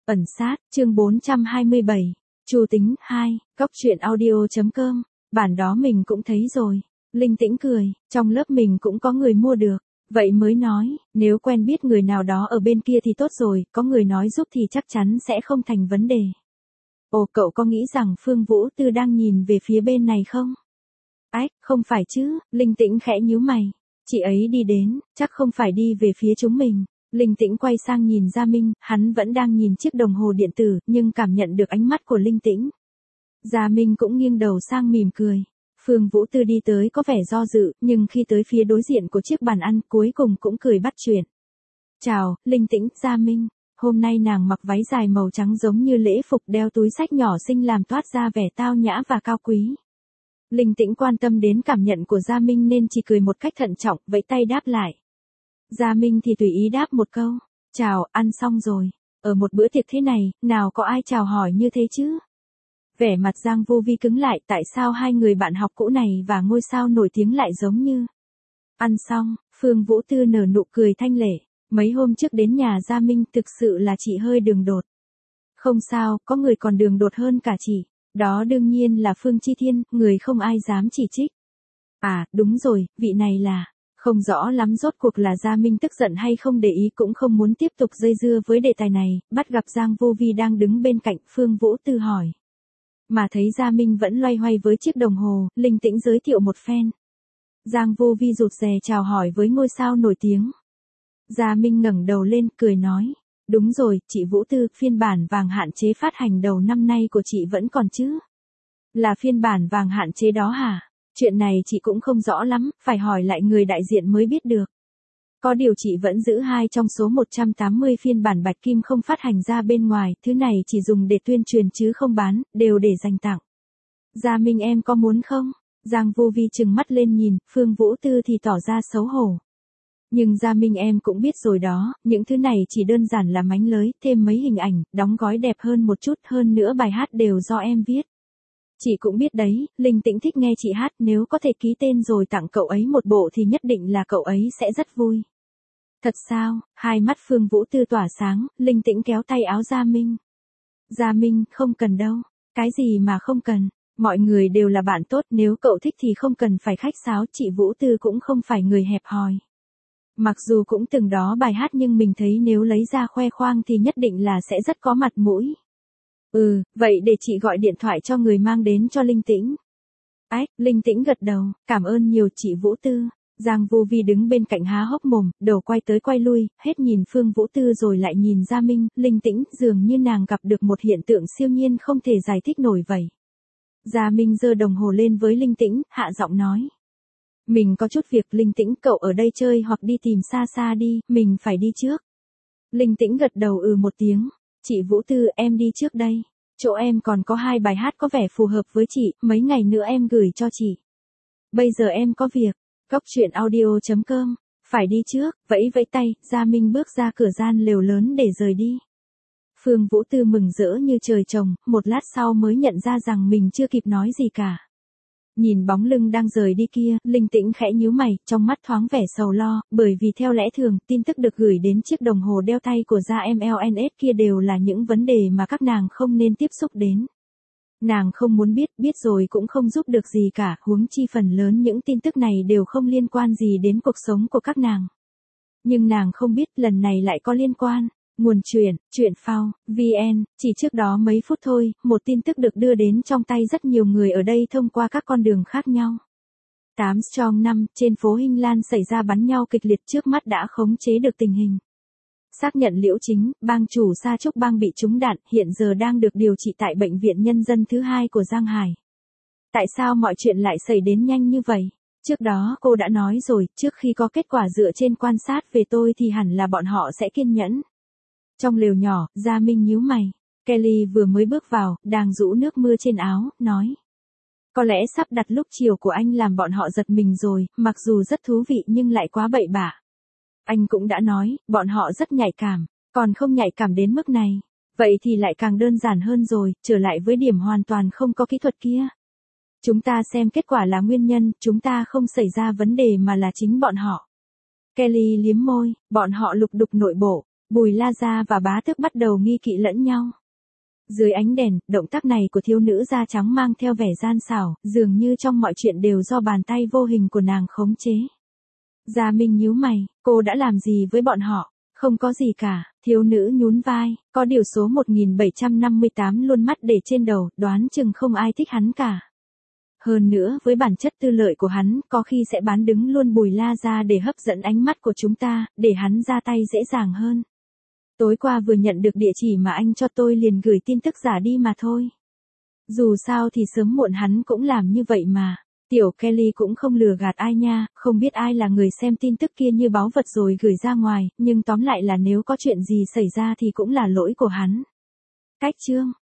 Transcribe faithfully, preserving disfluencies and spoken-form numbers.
Ẩn sát, chương bốn trăm hai mươi bảy. Chu Tính hai, cóc truyện audio chấm com. Bản đó mình cũng thấy rồi. Linh Tĩnh cười, trong lớp mình cũng có người mua được. Vậy mới nói, nếu quen biết người nào đó ở bên kia thì tốt rồi, có người nói giúp thì chắc chắn sẽ không thành vấn đề. Ồ, cậu có nghĩ rằng Phương Vũ Tư đang nhìn về phía bên này không? Ách, không phải chứ, Linh Tĩnh khẽ nhíu mày. Chị ấy đi đến, chắc không phải đi về phía chúng mình. Linh Tĩnh quay sang nhìn Gia Minh, hắn vẫn đang nhìn chiếc đồng hồ điện tử, nhưng cảm nhận được ánh mắt của Linh Tĩnh. Gia Minh cũng nghiêng đầu sang mỉm cười. Phương Vũ Tư đi tới có vẻ do dự, nhưng khi tới phía đối diện của chiếc bàn ăn cuối cùng cũng cười bắt chuyện. Chào, Linh Tĩnh, Gia Minh. Hôm nay nàng mặc váy dài màu trắng giống như lễ phục, đeo túi xách nhỏ xinh làm toát ra vẻ tao nhã và cao quý. Linh Tĩnh quan tâm đến cảm nhận của Gia Minh nên chỉ cười một cách thận trọng, vẫy tay đáp lại. Gia Minh thì tùy ý đáp một câu. Chào, ăn xong rồi. Ở một bữa tiệc thế này, nào có ai chào hỏi như thế chứ? Vẻ mặt Giang Vô Vi cứng lại, tại sao hai người bạn học cũ này và ngôi sao nổi tiếng lại giống như. Ăn xong, Phương Vũ Tư nở nụ cười thanh lệ. Mấy hôm trước đến nhà Gia Minh thực sự là chị hơi đường đột. Không sao, có người còn đường đột hơn cả chị. Đó đương nhiên là Phương Chi Thiên, người không ai dám chỉ trích. À, đúng rồi, vị này là. Không rõ lắm rốt cuộc là Gia Minh tức giận hay không để ý, cũng không muốn tiếp tục dây dưa với đề tài này, bắt gặp Giang Vô Vi đang đứng bên cạnh. Phương Vũ Tư hỏi. Mà thấy Gia Minh vẫn loay hoay với chiếc đồng hồ, Linh Tĩnh giới thiệu một phen. Giang Vô Vi rụt rè chào hỏi với ngôi sao nổi tiếng. Gia Minh ngẩng đầu lên, cười nói. Đúng rồi, chị Vũ Tư, phiên bản vàng hạn chế phát hành đầu năm nay của chị vẫn còn chứ? Là phiên bản vàng hạn chế đó hả? Chuyện này chị cũng không rõ lắm, phải hỏi lại người đại diện mới biết được. Có điều chị vẫn giữ hai trong số một trăm tám mươi phiên bản bạch kim không phát hành ra bên ngoài, thứ này chỉ dùng để tuyên truyền chứ không bán, đều để dành tặng. Gia Minh em có muốn không? Giang Vô Vi trừng mắt lên nhìn, Phương Vũ Tư thì tỏ ra xấu hổ. Nhưng Gia Minh em cũng biết rồi đó, những thứ này chỉ đơn giản là mánh lới, thêm mấy hình ảnh, đóng gói đẹp hơn một chút, hơn nữa bài hát đều do em viết. Chị cũng biết đấy, Linh Tĩnh thích nghe chị hát, nếu có thể ký tên rồi tặng cậu ấy một bộ thì nhất định là cậu ấy sẽ rất vui. Thật sao? Hai mắt Phương Vũ Tư tỏa sáng, Linh Tĩnh kéo tay áo Gia Minh. Gia Minh, không cần đâu. Cái gì mà không cần? Mọi người đều là bạn tốt, nếu cậu thích thì không cần phải khách sáo, chị Vũ Tư cũng không phải người hẹp hòi. Mặc dù cũng từng đó bài hát nhưng mình thấy nếu lấy ra khoe khoang thì nhất định là sẽ rất có mặt mũi. Ừ, vậy để chị gọi điện thoại cho người mang đến cho Linh Tĩnh. Ách, Linh Tĩnh gật đầu, cảm ơn nhiều chị Vũ Tư. Giang Vô Vi đứng bên cạnh há hốc mồm, đầu quay tới quay lui, hết nhìn Phương Vũ Tư rồi lại nhìn Gia Minh. Linh Tĩnh dường như nàng gặp được một hiện tượng siêu nhiên không thể giải thích nổi vậy. Gia Minh giơ đồng hồ lên với Linh Tĩnh, hạ giọng nói. Mình có chút việc, Linh Tĩnh, cậu ở đây chơi hoặc đi tìm xa xa đi, mình phải đi trước. Linh Tĩnh gật đầu ừ một tiếng. Chị Vũ Tư, em đi trước đây. Chỗ em còn có hai bài hát có vẻ phù hợp với chị, mấy ngày nữa em gửi cho chị. Bây giờ em có việc. Cóc truyện audio chấm com. Phải đi trước, vẫy vẫy tay, Gia Minh bước ra cửa gian lều lớn để rời đi. Phương Vũ Tư mừng rỡ như trời trồng, một lát sau mới nhận ra rằng mình chưa kịp nói gì cả. Nhìn bóng lưng đang rời đi kia, Linh Tĩnh khẽ nhíu mày, trong mắt thoáng vẻ sầu lo, bởi vì theo lẽ thường, tin tức được gửi đến chiếc đồng hồ đeo tay của Gia em lờ en ét kia đều là những vấn đề mà các nàng không nên tiếp xúc đến. Nàng không muốn biết, biết rồi cũng không giúp được gì cả, huống chi phần lớn những tin tức này đều không liên quan gì đến cuộc sống của các nàng. Nhưng nàng không biết, lần này lại có liên quan. Nguồn truyện, truyện phao, vn, chỉ trước đó mấy phút thôi, một tin tức được đưa đến trong tay rất nhiều người ở đây thông qua các con đường khác nhau. tám Strong năm, trên phố Hinh Lan xảy ra bắn nhau kịch liệt, trước mắt đã khống chế được tình hình. Xác nhận Liễu Chính, bang chủ Sa Trúc Bang bị trúng đạn, hiện giờ đang được điều trị tại bệnh viện nhân dân thứ hai của Giang Hải. Tại sao mọi chuyện lại xảy đến nhanh như vậy? Trước đó cô đã nói rồi, trước khi có kết quả dựa trên quan sát về tôi thì hẳn là bọn họ sẽ kiên nhẫn. Trong lều nhỏ, Gia Minh nhíu mày. Kelly vừa mới bước vào, đang rũ nước mưa trên áo, nói. Có lẽ sắp đặt lúc chiều của anh làm bọn họ giật mình rồi, mặc dù rất thú vị nhưng lại quá bậy bạ. Anh cũng đã nói, bọn họ rất nhạy cảm, còn không nhạy cảm đến mức này. Vậy thì lại càng đơn giản hơn rồi, trở lại với điểm hoàn toàn không có kỹ thuật kia. Chúng ta xem kết quả là nguyên nhân, chúng ta không xảy ra vấn đề mà là chính bọn họ. Kelly liếm môi, bọn họ lục đục nội bộ. Bùi La Gia và bá tước bắt đầu nghi kỵ lẫn nhau. Dưới ánh đèn, động tác này của thiếu nữ da trắng mang theo vẻ gian xảo, dường như trong mọi chuyện đều do bàn tay vô hình của nàng khống chế. Gia Minh nhíu mày, cô đã làm gì với bọn họ? Không có gì cả, thiếu nữ nhún vai, có điều số một nghìn bảy trăm năm mươi tám luôn mắt để trên đầu, đoán chừng không ai thích hắn cả. Hơn nữa với bản chất tư lợi của hắn, có khi sẽ bán đứng luôn Bùi La Gia để hấp dẫn ánh mắt của chúng ta, để hắn ra tay dễ dàng hơn. Tối qua vừa nhận được địa chỉ mà anh cho tôi liền gửi tin tức giả đi mà thôi. Dù sao thì sớm muộn hắn cũng làm như vậy mà. Tiểu Kelly cũng không lừa gạt ai nha, không biết ai là người xem tin tức kia như báu vật rồi gửi ra ngoài, nhưng tóm lại là nếu có chuyện gì xảy ra thì cũng là lỗi của hắn. Cách chương